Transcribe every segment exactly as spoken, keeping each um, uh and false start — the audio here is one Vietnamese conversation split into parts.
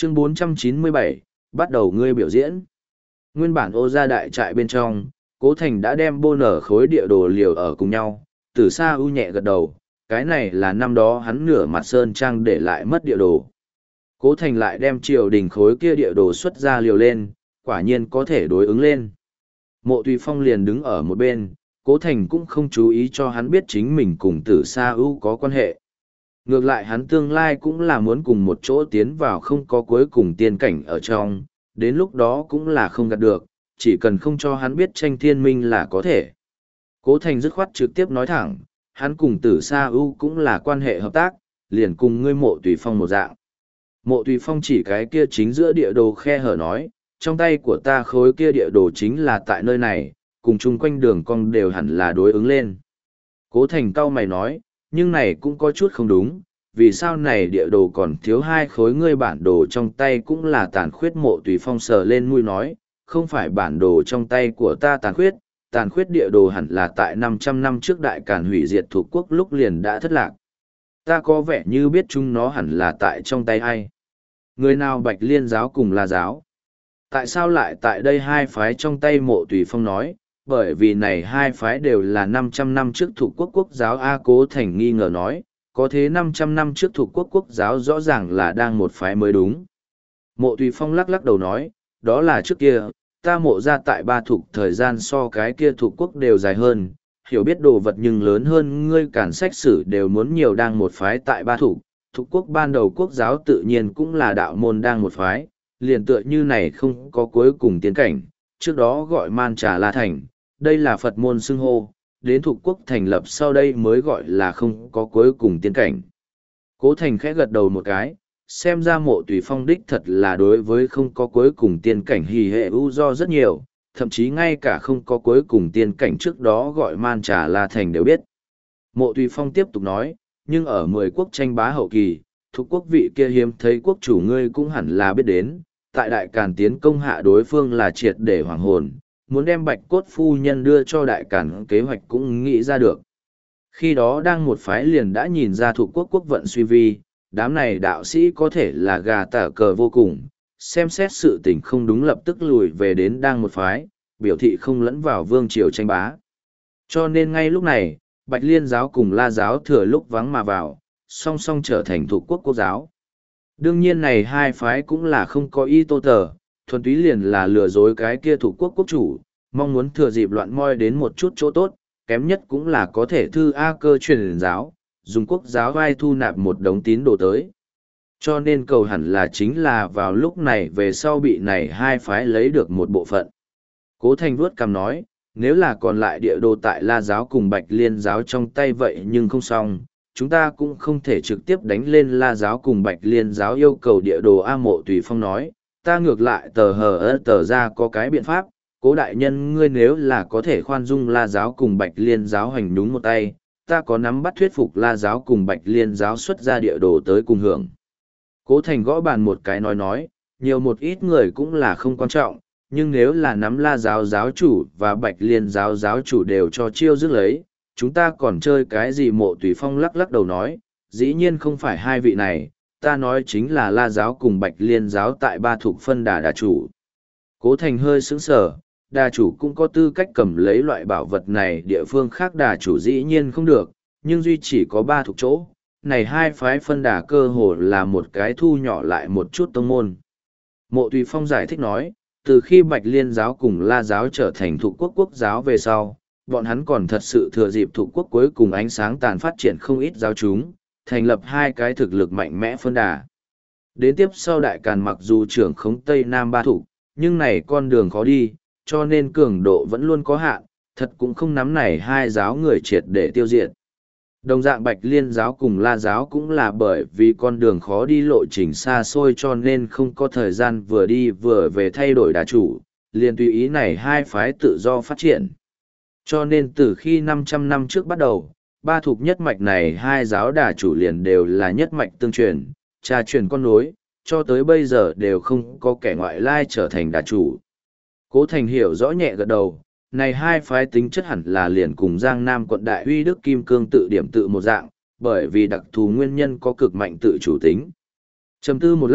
Chương bốn trăm chín mươi bảy, bắt đầu ngươi biểu diễn. Nguyên bản ô gia đại trại bên trong, Cố Thành đã đem bô nở khối địa đồ liều ở cùng nhau, từ xa ưu nhẹ gật đầu, cái này là năm đó hắn nửa mặt sơn trang để lại mất địa đồ. Cố Thành lại đem triều đình khối kia địa đồ xuất ra liều lên, quả nhiên có thể đối ứng lên. Mộ Tùy Phong liền đứng ở một bên, Cố Thành cũng không chú ý cho hắn biết chính mình cùng tử sa ưu có quan hệ. Ngược lại hắn tương lai cũng là muốn cùng một chỗ tiến vào không có cuối cùng tiên cảnh ở trong, đến lúc đó cũng là không gạt được, chỉ cần không cho hắn biết tranh thiên minh là có thể. Cố Thành dứt khoát trực tiếp nói thẳng, hắn cùng tử sa ưu cũng là quan hệ hợp tác, liền cùng ngươi Mộ Tùy Phong một dạng. Mộ Tùy Phong chỉ cái kia chính giữa địa đồ khe hở nói, trong tay của ta khối kia địa đồ chính là tại nơi này, cùng chung quanh đường cong đều hẳn là đối ứng lên. Cố Thành cau mày nói, nhưng này cũng có chút không đúng, vì sao này địa đồ còn thiếu hai khối ngươi bản đồ trong tay cũng là tàn khuyết. Mộ Tùy Phong sờ lên mũi nói, không phải bản đồ trong tay của ta tàn khuyết, tàn khuyết địa đồ hẳn là tại năm trăm năm trước đại càn hủy diệt thuộc quốc lúc liền đã thất lạc. Ta có vẻ như biết chúng nó hẳn là tại trong tay ai. Người nào Bạch Liên giáo cùng La giáo? Tại sao lại tại đây hai phái trong tay? Mộ Tùy Phong nói, bởi vì này hai phái đều là năm trăm năm trước thuộc quốc quốc giáo. A Cố Thành nghi ngờ nói, có thế năm trăm năm trước thuộc quốc quốc giáo rõ ràng là đang một phái mới đúng. Mộ Tùy Phong lắc lắc đầu nói, đó là trước kia, ta mộ ra tại ba thuộc thời gian so cái kia thuộc quốc đều dài hơn, hiểu biết đồ vật nhưng lớn hơn ngươi cản sách sử đều muốn nhiều đang một phái tại ba thuộc. Thuộc quốc ban đầu quốc giáo tự nhiên cũng là đạo môn đang một phái, liền tựa như này không có cuối cùng tiến cảnh, trước đó gọi Man Trà La Thành, đây là Phật môn xưng hô, đến thuộc quốc thành lập sau đây mới gọi là không có cuối cùng tiến cảnh. Cố Thành khẽ gật đầu một cái, xem ra Mộ Tùy Phong đích thật là đối với không có cuối cùng tiên cảnh hì hệ ưu do rất nhiều, thậm chí ngay cả không có cuối cùng tiên cảnh trước đó gọi Man Trà La Thành đều biết. Mộ Tùy Phong tiếp tục nói, nhưng ở mười quốc tranh bá hậu kỳ, thuộc quốc vị kia hiếm thấy quốc chủ ngươi cũng hẳn là biết đến, tại đại càn tiến công hạ đối phương là triệt để hoàng hồn, muốn đem Bạch Cốt phu nhân đưa cho đại càn kế hoạch cũng nghĩ ra được. Khi đó đang một phái liền đã nhìn ra thuộc quốc quốc vận suy vi, đám này đạo sĩ có thể là gà tả cờ vô cùng, xem xét sự tình không đúng lập tức lùi về đến đang một phái, biểu thị không lẫn vào vương triều tranh bá. Cho nên ngay lúc này, Bạch Liên giáo cùng La giáo thừa lúc vắng mà vào, song song trở thành thuộc quốc quốc giáo. Đương nhiên này hai phái cũng là không có ý tô tờ, thuần túy liền là lừa dối cái kia thuộc quốc quốc chủ, mong muốn thừa dịp loạn moi đến một chút chỗ tốt, kém nhất cũng là có thể thư A cơ truyền giáo, dùng quốc giáo vai thu nạp một đống tín đồ tới. Cho nên cầu hẳn là chính là vào lúc này về sau bị này hai phái lấy được một bộ phận. Cố Thành vuốt cằm nói, nếu là còn lại địa đồ tại La giáo cùng Bạch Liên giáo trong tay vậy nhưng không xong, chúng ta cũng không thể trực tiếp đánh lên La giáo cùng Bạch Liên giáo yêu cầu địa đồ. A Mộ Tùy Phong nói, ta ngược lại tờ hờ ơ tờ ra có cái biện pháp, Cố đại nhân ngươi nếu là có thể khoan dung La giáo cùng Bạch Liên giáo hành đúng một tay, ta có nắm bắt thuyết phục La giáo cùng Bạch Liên giáo xuất ra địa đồ tới cùng hưởng. Cố Thành gõ bàn một cái nói nói, nhiều một ít người cũng là không quan trọng, nhưng nếu là nắm La giáo giáo chủ và Bạch Liên giáo giáo chủ đều cho chiêu dứt lấy, chúng ta còn chơi cái gì? Mộ Tùy Phong lắc lắc đầu nói, dĩ nhiên không phải hai vị này, ta nói chính là La giáo cùng Bạch Liên giáo tại ba thuộc phân đà đà chủ. Cố Thành hơi sững sờ, đà chủ cũng có tư cách cầm lấy loại bảo vật này, địa phương khác đà chủ dĩ nhiên không được, nhưng duy chỉ có ba thuộc chỗ, này hai phái phân đà cơ hồ là một cái thu nhỏ lại một chút tông môn. Mộ Tùy Phong giải thích nói, từ khi Bạch Liên giáo cùng La giáo trở thành thuộc quốc quốc giáo về sau, bọn hắn còn thật sự thừa dịp thuộc quốc cuối cùng ánh sáng tàn phát triển không ít giáo chúng, thành lập hai cái thực lực mạnh mẽ phân đà. Đến tiếp sau đại càn mặc dù trưởng khống Tây Nam ba thuộc, nhưng này con đường khó đi, cho nên cường độ vẫn luôn có hạn, thật cũng không nắm này hai giáo người triệt để tiêu diệt. Đồng dạng Bạch Liên giáo cùng La giáo cũng là bởi vì con đường khó đi, lộ trình xa xôi, cho nên không có thời gian vừa đi vừa về thay đổi đà chủ, liền tùy ý này hai phái tự do phát triển. Cho nên từ khi năm trăm năm trước bắt đầu, ba thuộc nhất mạch này hai giáo đà chủ liền đều là nhất mạch tương truyền, cha truyền con nối, cho tới bây giờ đều không có kẻ ngoại lai trở thành đà chủ. Cố Thành hiểu rõ nhẹ gật đầu, này hai phái tính chất hẳn là liền cùng Giang Nam quận Đại Uy Đức Kim Cương tự điểm tự một dạng, bởi vì đặc thù nguyên nhân có cực mạnh tự chủ tính. Trầm tư một lát,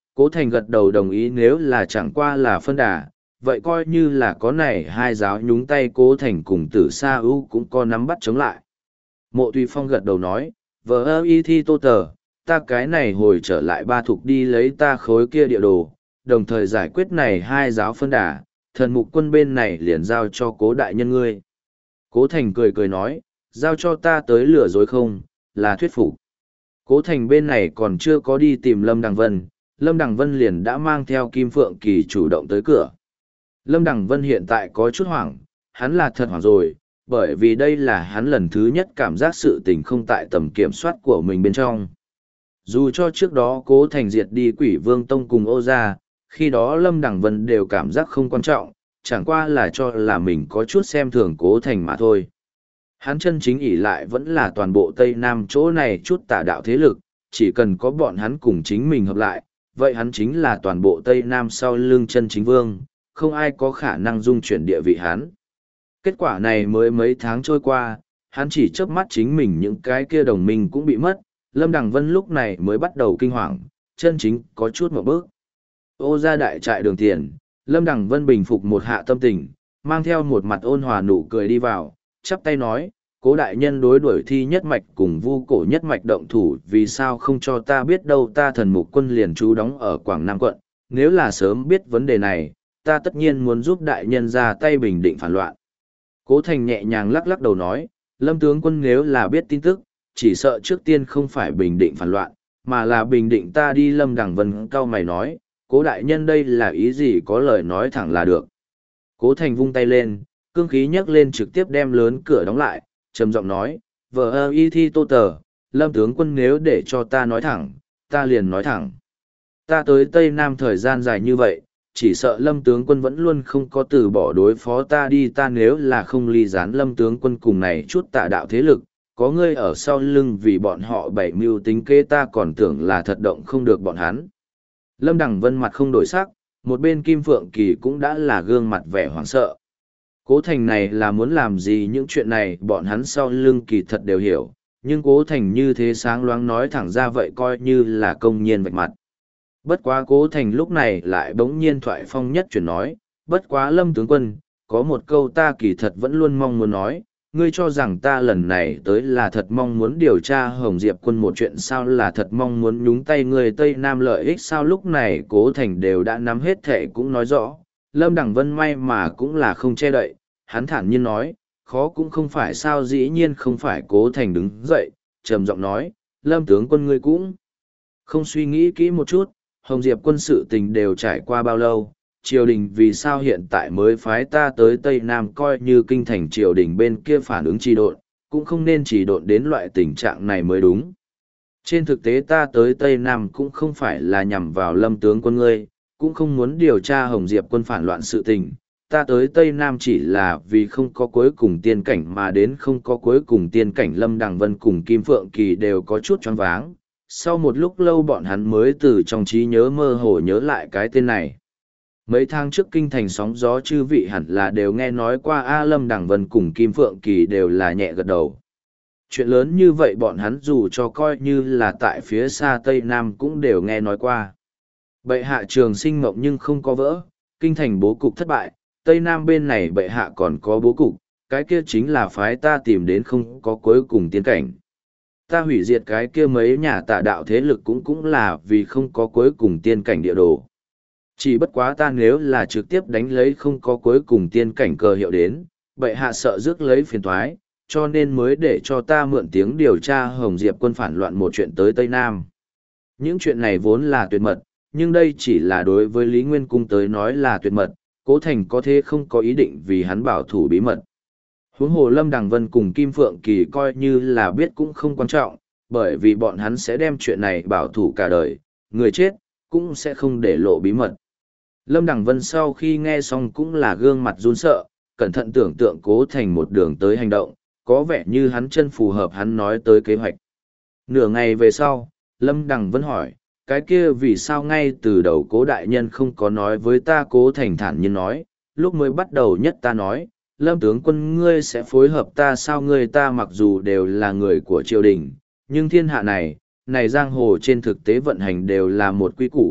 Cố Thành gật đầu đồng ý nếu là chẳng qua là phân đà, vậy coi như là có này hai giáo nhúng tay Cố Thành cùng Tử Sa ưu cũng có nắm bắt chống lại. Mộ Tùy Phong gật đầu nói, vờ ơ y thi tô tờ, ta cái này hồi trở lại ba thục đi lấy ta khối kia địa đồ, đồng thời giải quyết này hai giáo phân đà, thần mục quân bên này liền giao cho Cố đại nhân ngươi. Cố Thành cười cười nói, giao cho ta tới lừa dối không, là thuyết phục. Cố Thành bên này còn chưa có đi tìm Lâm Đằng Vân, Lâm Đằng Vân liền đã mang theo Kim Phượng Kỳ chủ động tới cửa. Lâm Đằng Vân hiện tại có chút hoảng, hắn là thật hoảng rồi, bởi vì đây là hắn lần thứ nhất cảm giác sự tình không tại tầm kiểm soát của mình bên trong. Dù cho trước đó Cố Thành diệt đi Quỷ Vương Tông cùng Ô Gia, khi đó Lâm Đằng Vân đều cảm giác không quan trọng, chẳng qua là cho là mình có chút xem thường Cố Thành mà thôi. Hắn chân chính ỷ lại vẫn là toàn bộ Tây Nam chỗ này chút tà đạo thế lực, chỉ cần có bọn hắn cùng chính mình hợp lại, vậy hắn chính là toàn bộ Tây Nam sau lưng chân chính vương, không ai có khả năng dung chuyển địa vị hắn. Kết quả này mới mấy tháng trôi qua, hắn chỉ chớp mắt chính mình những cái kia đồng minh cũng bị mất, Lâm Đằng Vân lúc này mới bắt đầu kinh hoàng, chân chính có chút một bước. Ô Gia đại trại đường tiền, Lâm Đằng Vân bình phục một hạ tâm tình, mang theo một mặt ôn hòa nụ cười đi vào, chắp tay nói, Cố đại nhân đối đuổi thi nhất mạch cùng vu cổ nhất mạch động thủ vì sao không cho ta biết đâu ta thần mục quân liền trú đóng ở Quảng Nam quận, nếu là sớm biết vấn đề này, ta tất nhiên muốn giúp đại nhân ra tay bình định phản loạn. Cố Thành nhẹ nhàng lắc lắc đầu nói, Lâm tướng quân nếu là biết tin tức, chỉ sợ trước tiên không phải bình định phản loạn, mà là bình định ta đi. Lâm Đằng Vân cao mày nói, Cố đại nhân đây là ý gì có lời nói thẳng là được. Cố Thành vung tay lên, cương khí nhấc lên trực tiếp đem lớn cửa đóng lại, trầm giọng nói, vờ ơ y thi tô tờ, Lâm tướng quân nếu để cho ta nói thẳng, ta liền nói thẳng. Ta tới Tây Nam thời gian dài như vậy, chỉ sợ Lâm tướng quân vẫn luôn không có từ bỏ đối phó ta đi, ta nếu là không ly gián Lâm tướng quân cùng này chút tà đạo thế lực, có ngươi ở sau lưng vì bọn họ bảy mưu tính kế, ta còn tưởng là thật động không được bọn hắn. Lâm Đằng Vân mặt không đổi sắc, một bên Kim Phượng Kỳ cũng đã là gương mặt vẻ hoảng sợ. Cố Thành này là muốn làm gì, những chuyện này bọn hắn sau lưng kỳ thật đều hiểu, nhưng Cố Thành như thế sáng loáng nói thẳng ra vậy coi như là công nhiên vạch mặt. Bất quá Cố Thành lúc này lại bỗng nhiên thoại phong nhất chuyển nói, bất quá Lâm tướng quân, có một câu ta kỳ thật vẫn luôn mong muốn nói, ngươi cho rằng ta lần này tới là thật mong muốn điều tra Hồng Diệp quân một chuyện sao, là thật mong muốn nhúng tay người Tây Nam lợi ích sao. Lúc này Cố Thành đều đã nắm hết thệ cũng nói rõ, Lâm Đằng Vân may mà cũng là không che đậy, hắn thản nhiên nói, khó cũng không phải sao. Dĩ nhiên không phải. Cố Thành đứng dậy, trầm giọng nói, Lâm tướng quân ngươi cũng không suy nghĩ kỹ một chút, Hồng Diệp quân sự tình đều trải qua bao lâu, triều đình vì sao hiện tại mới phái ta tới Tây Nam, coi như kinh thành triều đình bên kia phản ứng trì độn, cũng không nên trì độn đến loại tình trạng này mới đúng. Trên thực tế ta tới Tây Nam cũng không phải là nhằm vào Lâm tướng quân ngươi, cũng không muốn điều tra Hồng Diệp quân phản loạn sự tình. Ta tới Tây Nam chỉ là vì không có cuối cùng tiên cảnh mà đến, không có cuối cùng tiên cảnh. Lâm Đằng Vân cùng Kim Phượng Kỳ đều có chút choáng váng. Sau một lúc lâu bọn hắn mới từ trong trí nhớ mơ hồ nhớ lại cái tên này. Mấy tháng trước kinh thành sóng gió chư vị hẳn là đều nghe nói qua A. Lâm Đằng Vân cùng Kim Phượng Kỳ đều là nhẹ gật đầu. Chuyện lớn như vậy bọn hắn dù cho coi như là tại phía xa Tây Nam cũng đều nghe nói qua. Bệ hạ trường sinh mộng nhưng không có vỡ, kinh thành bố cục thất bại, Tây Nam bên này bệ hạ còn có bố cục, cái kia chính là phái ta tìm đến không có cuối cùng tiên cảnh. Ta hủy diệt cái kia mấy nhà tà đạo thế lực cũng cũng là vì không có cuối cùng tiên cảnh địa đồ. Chỉ bất quá ta nếu là trực tiếp đánh lấy không có cuối cùng tiên cảnh cơ hiệu đến, bệ hạ sợ rước lấy phiền toái, cho nên mới để cho ta mượn tiếng điều tra Hồng Diệp quân phản loạn một chuyện tới Tây Nam. Những chuyện này vốn là tuyệt mật, nhưng đây chỉ là đối với Lý Nguyên Cung tới nói là tuyệt mật, Cố Thành có thế không có ý định vì hắn bảo thủ bí mật. Huống hồ Lâm Đằng Vân cùng Kim Phượng Kỳ coi như là biết cũng không quan trọng, bởi vì bọn hắn sẽ đem chuyện này bảo thủ cả đời, người chết cũng sẽ không để lộ bí mật. Lâm Đằng Vân sau khi nghe xong cũng là gương mặt run sợ, cẩn thận tưởng tượng Cố Thành một đường tới hành động, có vẻ như hắn chân phù hợp hắn nói tới kế hoạch. Nửa ngày về sau, Lâm Đằng Vân hỏi, cái kia vì sao ngay từ đầu Cố đại nhân không có nói với ta. Cố Thành thản nhiên nói, lúc mới bắt đầu nhất ta nói, Lâm tướng quân ngươi sẽ phối hợp ta sao, ngươi ta mặc dù đều là người của triều đình, nhưng thiên hạ này, này giang hồ trên thực tế vận hành đều là một quy củ,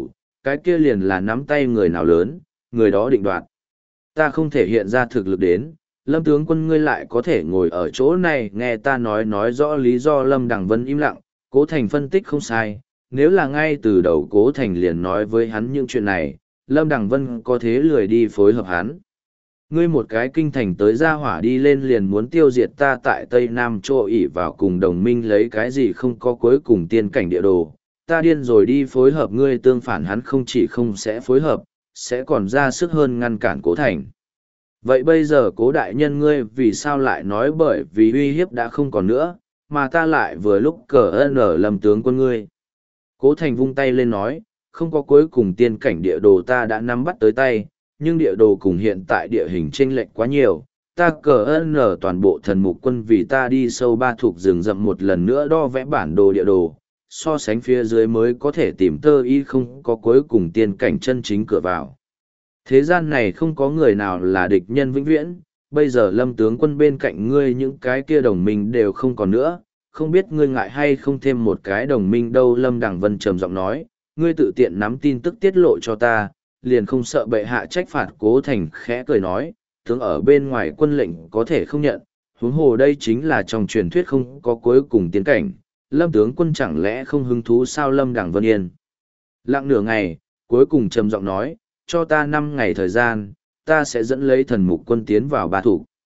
cái kia liền là nắm tay người nào lớn, người đó định đoạt. Ta không thể hiện ra thực lực đến, Lâm tướng quân ngươi lại có thể ngồi ở chỗ này nghe ta nói nói rõ lý do. Lâm Đằng Vân im lặng, Cố Thành phân tích không sai, nếu là ngay từ đầu Cố Thành liền nói với hắn những chuyện này, Lâm Đằng Vân có thế lười đi phối hợp hắn. Ngươi một cái kinh thành tới ra hỏa đi lên liền muốn tiêu diệt ta tại Tây Nam Châu ỷ vào cùng đồng minh lấy cái gì không có cuối cùng tiên cảnh địa đồ. Ta điên rồi đi phối hợp ngươi, tương phản hắn không chỉ không sẽ phối hợp, sẽ còn ra sức hơn ngăn cản Cố Thành. Vậy bây giờ Cố đại nhân ngươi vì sao lại nói bởi vì uy hiếp đã không còn nữa, mà ta lại vừa lúc cờ ơn ở Lâm tướng quân ngươi. Cố Thành vung tay lên nói, không có cuối cùng tiên cảnh địa đồ ta đã nắm bắt tới tay, nhưng địa đồ cùng hiện tại địa hình chênh lệch quá nhiều. Ta cờ ơn ở toàn bộ thần mục quân vì ta đi sâu ba thuộc rừng rậm một lần nữa đo vẽ bản đồ địa đồ, so sánh phía dưới mới có thể tìm tơ y không có cuối cùng tiên cảnh chân chính cửa vào. Thế gian này không có người nào là địch nhân vĩnh viễn, bây giờ Lâm tướng quân bên cạnh ngươi những cái kia đồng minh đều không còn nữa, không biết ngươi ngại hay không thêm một cái đồng minh đâu. Lâm Đằng Vân trầm giọng nói, ngươi tự tiện nắm tin tức tiết lộ cho ta, liền không sợ bệ hạ trách phạt. Cố Thành khẽ cười nói, tướng ở bên ngoài quân lệnh có thể không nhận, huống hồ đây chính là trong truyền thuyết không có cuối cùng tiến cảnh. Lâm tướng quân chẳng lẽ không hứng thú sao? Lâm Đằng Vân yên lặng nửa ngày, cuối cùng trầm giọng nói, cho ta năm ngày thời gian, ta sẽ dẫn lấy thần mục quân tiến vào ba thủ.